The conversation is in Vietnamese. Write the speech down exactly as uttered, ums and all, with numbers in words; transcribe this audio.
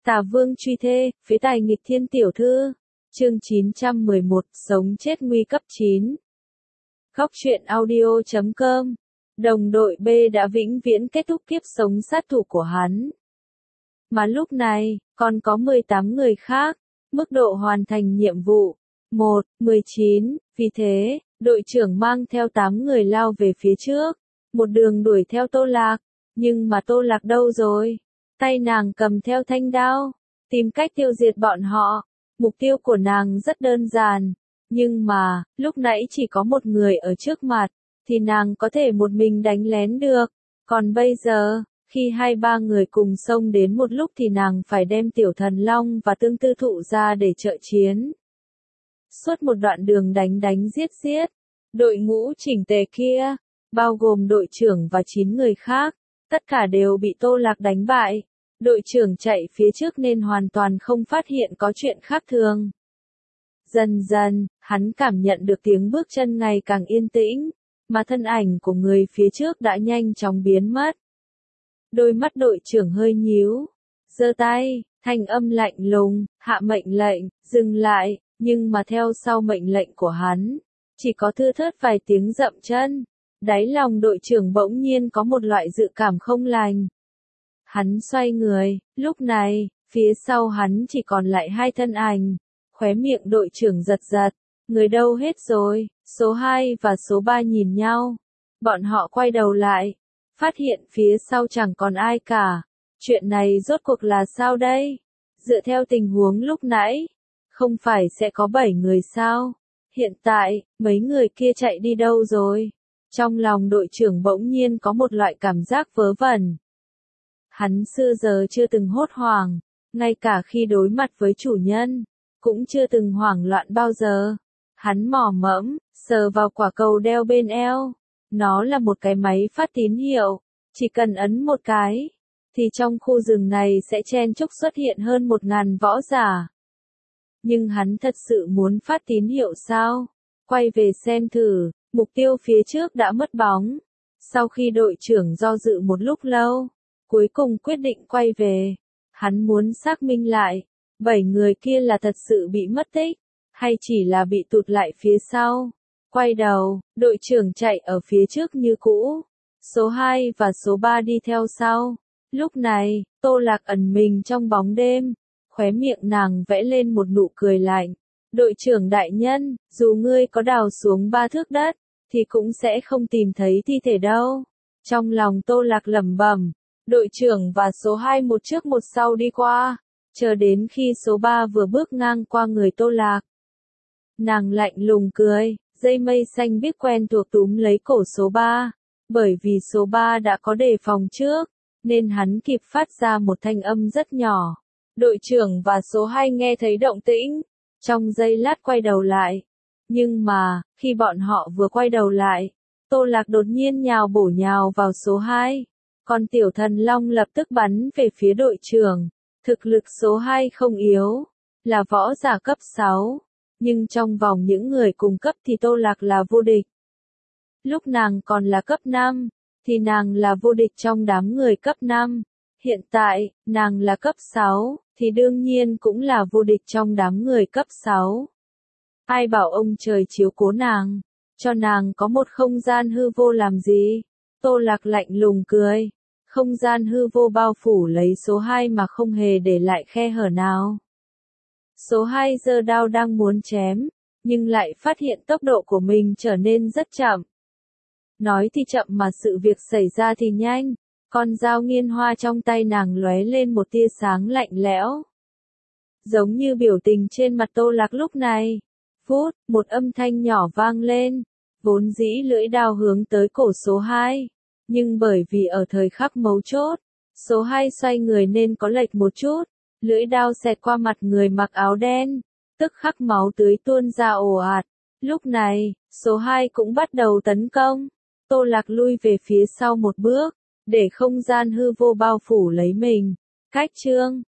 Tà Vương truy thê, phế tài nghịch thiên tiểu thư. Chương chín trăm mười một, sống chết nguy cấp chín. Góc truyện audio chấm com. Đồng đội B đã vĩnh viễn kết thúc kiếp sống sát thủ của hắn. Mà lúc này, còn có mười tám người khác, mức độ hoàn thành nhiệm vụ. một, mười chín, vì thế, đội trưởng mang theo tám người lao về phía trước, một đường đuổi theo Tô Lạc, nhưng mà Tô Lạc đâu rồi? Tay nàng cầm theo thanh đao, tìm cách tiêu diệt bọn họ. Mục tiêu của nàng rất đơn giản, nhưng mà, lúc nãy chỉ có một người ở trước mặt, thì nàng có thể một mình đánh lén được. Còn bây giờ, khi hai ba người cùng xông đến một lúc thì nàng phải đem Tiểu Thần Long và Tương Tư Thụ ra để trợ chiến. Suốt một đoạn đường đánh đánh giết giết, đội ngũ chỉnh tề kia, bao gồm đội trưởng và chín người khác, tất cả đều bị Tô Lạc đánh bại. Đội trưởng chạy phía trước nên hoàn toàn không phát hiện có chuyện khác thường. Dần dần, hắn cảm nhận được tiếng bước chân ngày càng yên tĩnh, mà thân ảnh của người phía trước đã nhanh chóng biến mất. Đôi mắt đội trưởng hơi nhíu, giơ tay, thanh âm lạnh lùng, hạ mệnh lệnh, dừng lại, nhưng mà theo sau mệnh lệnh của hắn, chỉ có thưa thớt vài tiếng dậm chân. Đáy lòng đội trưởng bỗng nhiên có một loại dự cảm không lành. Hắn xoay người, lúc này, phía sau hắn chỉ còn lại hai thân ảnh. Khóe miệng đội trưởng giật giật, người đâu hết rồi? Số hai và số ba nhìn nhau. Bọn họ quay đầu lại, phát hiện phía sau chẳng còn ai cả. Chuyện này rốt cuộc là sao đây? Dựa theo tình huống lúc nãy, không phải sẽ có bảy người sao? Hiện tại, mấy người kia chạy đi đâu rồi? Trong lòng đội trưởng bỗng nhiên có một loại cảm giác vớ vẩn. Hắn xưa giờ chưa từng hốt hoảng, ngay cả khi đối mặt với chủ nhân, cũng chưa từng hoảng loạn bao giờ. Hắn mò mẫm, sờ vào quả cầu đeo bên eo. Nó là một cái máy phát tín hiệu, chỉ cần ấn một cái, thì trong khu rừng này sẽ chen chúc xuất hiện hơn một ngàn võ giả. Nhưng hắn thật sự muốn phát tín hiệu sao? Quay về xem thử, mục tiêu phía trước đã mất bóng. Sau khi đội trưởng do dự một lúc lâu, cuối cùng quyết định quay về. Hắn muốn xác minh lại, bảy người kia là thật sự bị mất tích, hay chỉ là bị tụt lại phía sau. Quay đầu, đội trưởng chạy ở phía trước như cũ. Số hai và số ba đi theo sau. Lúc này, Tô Lạc ẩn mình trong bóng đêm, khóe miệng nàng vẽ lên một nụ cười lạnh. Đội trưởng đại nhân, dù ngươi có đào xuống ba thước đất, thì cũng sẽ không tìm thấy thi thể đâu. Trong lòng Tô Lạc lẩm bẩm. Đội trưởng và số hai một trước một sau đi qua, chờ đến khi số ba vừa bước ngang qua người Tô Lạc. Nàng lạnh lùng cười, dây mây xanh biếc quen thuộc túm lấy cổ số ba, bởi vì số ba đã có đề phòng trước, nên hắn kịp phát ra một thanh âm rất nhỏ. Đội trưởng và số hai nghe thấy động tĩnh, trong giây lát quay đầu lại. Nhưng mà, khi bọn họ vừa quay đầu lại, Tô Lạc đột nhiên nhào bổ nhào vào số hai. Còn Tiểu Thần Long lập tức bắn về phía đội trưởng. Thực lực số hai không yếu, là võ giả cấp sáu, nhưng trong vòng những người cùng cấp thì Tô Lạc là vô địch. Lúc nàng còn là cấp năm, thì nàng là vô địch trong đám người cấp năm. Hiện tại, nàng là cấp sáu, thì đương nhiên cũng là vô địch trong đám người cấp sáu. Ai bảo ông trời chiếu cố nàng, cho nàng có một không gian hư vô làm gì? Tô Lạc lạnh lùng cười. Không gian hư vô bao phủ lấy số hai mà không hề để lại khe hở nào. Số hai giơ đao đang muốn chém, nhưng lại phát hiện tốc độ của mình trở nên rất chậm. Nói thì chậm mà sự việc xảy ra thì nhanh. Con dao nghiên hoa trong tay nàng lóe lên một tia sáng lạnh lẽo. Giống như biểu tình trên mặt Tô Lạc lúc này. Phút, một âm thanh nhỏ vang lên. Vốn dĩ lưỡi đao hướng tới cổ số hai. Nhưng bởi vì ở thời khắc mấu chốt, số hai xoay người nên có lệch một chút, lưỡi đao xẹt qua mặt người mặc áo đen, tức khắc máu tưới tuôn ra ồ ạt. Lúc này, số hai cũng bắt đầu tấn công. Tô Lạc lui về phía sau một bước, để không gian hư vô bao phủ lấy mình. Cách chương